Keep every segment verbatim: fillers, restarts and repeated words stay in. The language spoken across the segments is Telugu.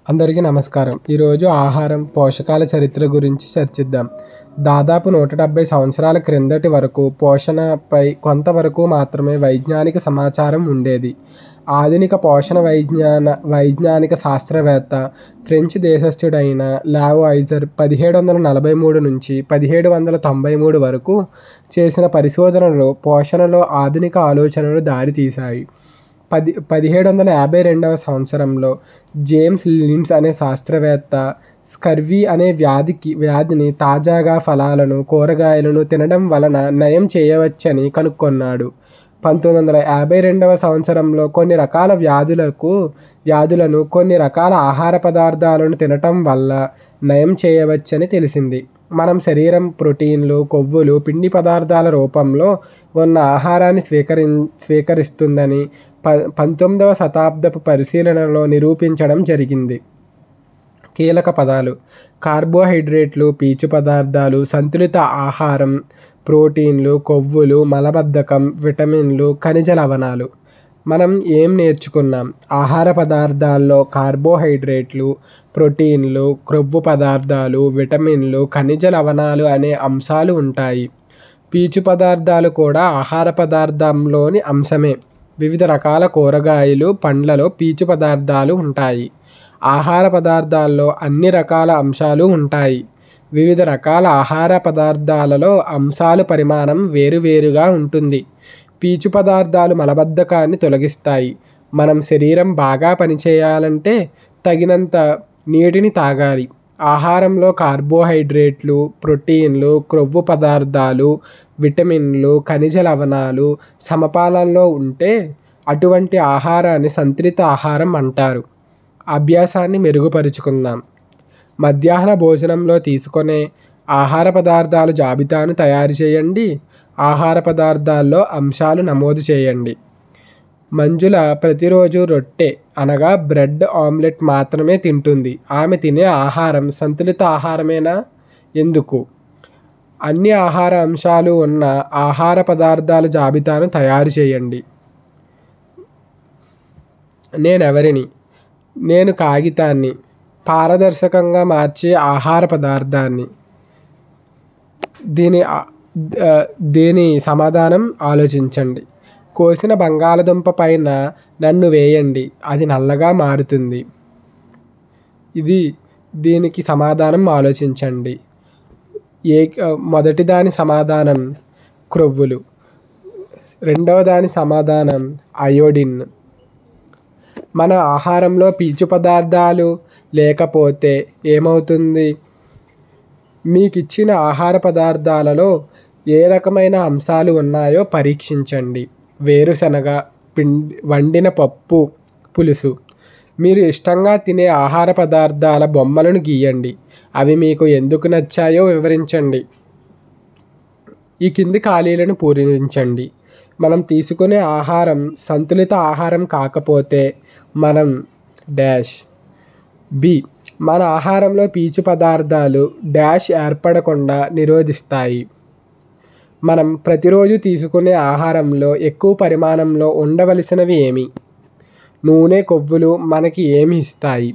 అందరికీ నమస్కారం. ఈరోజు ఆహారం, పోషకాల చరిత్ర గురించి చర్చిద్దాం. దాదాపు నూట డెబ్బై సంవత్సరాల క్రిందటి వరకు పోషణపై కొంతవరకు మాత్రమే వైజ్ఞానిక సమాచారం ఉండేది. ఆధునిక పోషణ వైజ్ఞాన వైజ్ఞానిక శాస్త్రవేత్త ఫ్రెంచ్ దేశస్థుడైన లావోయిజర్ పదిహేడు వందల నలభై మూడు నుంచి పదిహేడు వందల తొంభై మూడు వరకు చేసిన పరిశోధనలు పోషణలో ఆధునిక ఆలోచనలు దారితీశాయి. పది పదిహేడు వందల యాభై రెండవ సంవత్సరంలో జేమ్స్ లిన్స్ అనే శాస్త్రవేత్త స్కర్వీ అనే వ్యాధికి వ్యాధిని తాజాగా ఫలాలను, కూరగాయలను తినడం వలన నయం చేయవచ్చని కనుగొన్నాడు. పంతొమ్మిది వందల యాభై రెండవ సంవత్సరంలో కొన్ని రకాల వ్యాధులకు వ్యాధులను కొన్ని రకాల ఆహార పదార్థాలను తినటం వల్ల నయం చేయవచ్చని తెలిసింది. మనం శరీరం ప్రోటీన్లు, కొవ్వులు, పిండి పదార్థాల రూపంలో ఉన్న ఆహారాన్ని స్వీకరి స్వీకరిస్తుందని ప పంతొమ్మిదవ శతాబ్దపు పరిశీలనలో నిరూపించడం జరిగింది. కీలక పదాలు: కార్బోహైడ్రేట్లు, పీచు పదార్థాలు, సంతులిత ఆహారం, ప్రోటీన్లు, కొవ్వులు, మలబద్ధకం, విటమిన్లు, ఖనిజ లవణాలు. మనం ఏం నేర్చుకున్నాం? ఆహార పదార్థాల్లో కార్బోహైడ్రేట్లు, ప్రోటీన్లు, క్రొవ్వు పదార్థాలు, విటమిన్లు, ఖనిజ లవణాలు అనే అంశాలు ఉంటాయి. పీచు పదార్థాలు కూడా ఆహార పదార్థంలోని అంశమే. వివిధ రకాల కూరగాయలు, పండ్లలో పీచు పదార్థాలు ఉంటాయి. ఆహార పదార్థాల్లో అన్ని రకాల అంశాలు ఉంటాయి. వివిధ రకాల ఆహార పదార్థాలలో అంశాల పరిమాణం వేరువేరుగా ఉంటుంది. పీచు పదార్థాలు మలబద్ధకాన్ని తొలగిస్తాయి. మనం శరీరం బాగా పనిచేయాలంటే తగినంత నీటిని తాగాలి. ఆహారంలో కార్బోహైడ్రేట్లు, ప్రోటీన్లు, క్రొవ్వు పదార్థాలు, విటమిన్లు, ఖనిజ లవణాలు సమపాలనలో ఉంటే అటువంటి ఆహారాన్ని సంతులిత ఆహారం అంటారు. అభ్యాసాన్ని మెరుగుపరుచుకుందాం. మధ్యాహ్న భోజనంలో తీసుకునే ఆహార పదార్థాల జాబితాను తయారు చేయండి. ఆహార పదార్థాల్లో అంశాలు నమోదు చేయండి. మంజుల ప్రతిరోజు రొట్టె అనగా బ్రెడ్ ఆమ్లెట్ మాత్రమే తింటుంది. ఆమె తినే ఆహారం సంతులిత ఆహారమేనా? ఎందుకు? అన్ని ఆహార అంశాలు ఉన్న ఆహార పదార్థాల జాబితాను తయారు చేయండి. నేనెవరిని? నేను కాగితాన్ని పారదర్శకంగా మార్చే ఆహార పదార్థాన్ని. దీని దీని సమాధానం ఆలోచించండి. కోసిన బంగాళదుంప పైన నన్ను వేయండి, అది నల్లగా మారుతుంది. ఇది దీనికి సమాధానం ఆలోచించండి. ఏ మొదటి దాని సమాధానం క్రొవ్వులు. రెండవ దాని సమాధానం అయోడిన్. మన ఆహారంలో పీచు పదార్థాలు లేకపోతే ఏమవుతుంది? మీకు ఇచ్చిన ఆహార పదార్థాలలో ఏ రకమైన అంశాలు ఉన్నాయో పరీక్షించండి. వేరుశనగ, పిండి వండిన పప్పు, పులుసు. మీరు ఇష్టంగా తినే ఆహార పదార్థాల బొమ్మలను గీయండి. అవి మీకు ఎందుకు నచ్చాయో వివరించండి. ఈ కింది ఖాళీలను పూరించండి. మనం తీసుకునే ఆహారం సంతులిత ఆహారం కాకపోతే మనం డాష్. బి. మన ఆహారంలో పీచు పదార్థాలు డాష్ ఏర్పడకుండా నిరోధిస్తాయి. మనం ప్రతిరోజు తీసుకునే ఆహారంలో ఎక్కువ పరిమాణంలో ఉండవలసినవి ఏమి? నూనె, కొవ్వులు మనకి ఏమి ఇస్తాయి?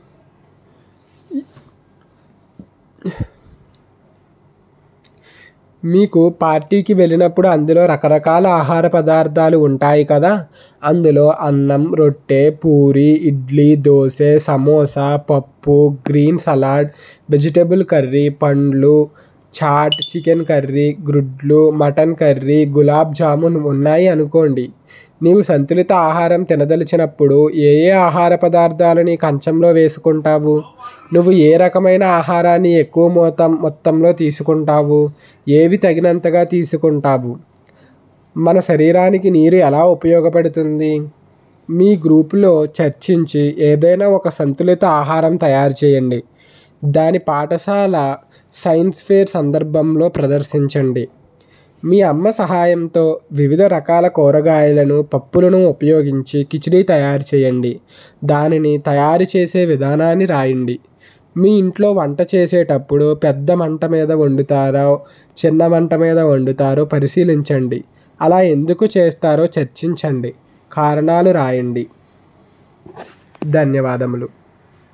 మీకు పార్టీకి వెళ్ళినప్పుడు అందులో రకరకాల ఆహార పదార్థాలు ఉంటాయి కదా. అందులో అన్నం, రొట్టె, పూరి, ఇడ్లీ, దోశ, సమోసా, పప్పు, గ్రీన్ సలాడ్, వెజిటబుల్ కర్రీ, పండ్లు, చాట్, చికెన్ కర్రీ, గుడ్లు, మటన్ కర్రీ, గులాబ్ జామున్ ఉన్నాయి అనుకోండి. నీవు సంతులిత ఆహారం తినదలిచినప్పుడు ఏ ఏ ఆహార పదార్థాలు నీ కంచంలో వేసుకుంటావు? నువ్వు ఏ రకమైన ఆహారాన్ని ఎక్కువ మోతం మొత్తంలో తీసుకుంటావు? ఏవి తగినంతగా తీసుకుంటావు? మన శరీరానికి నీరు ఎలా ఉపయోగపడుతుంది? మీ గ్రూపులో చర్చించి ఏదైనా ఒక సంతులిత ఆహారం తయారు చేయండి. దాని పాఠశాల సైన్స్ ఫేర్ సందర్భంలో ప్రదర్శించండి. మీ అమ్మ సహాయంతో వివిధ రకాల కూరగాయలను, పప్పులను ఉపయోగించి కిచిడీ తయారు చేయండి. దానిని తయారు చేసే విధానాన్ని రాయండి. మీ ఇంట్లో వంట చేసేటప్పుడు పెద్ద మంట మీద వండుతారో చిన్న మంట మీద వండుతారో పరిశీలించండి. అలా ఎందుకు చేస్తారో చర్చించండి. కారణాలు రాయండి. ధన్యవాదములు.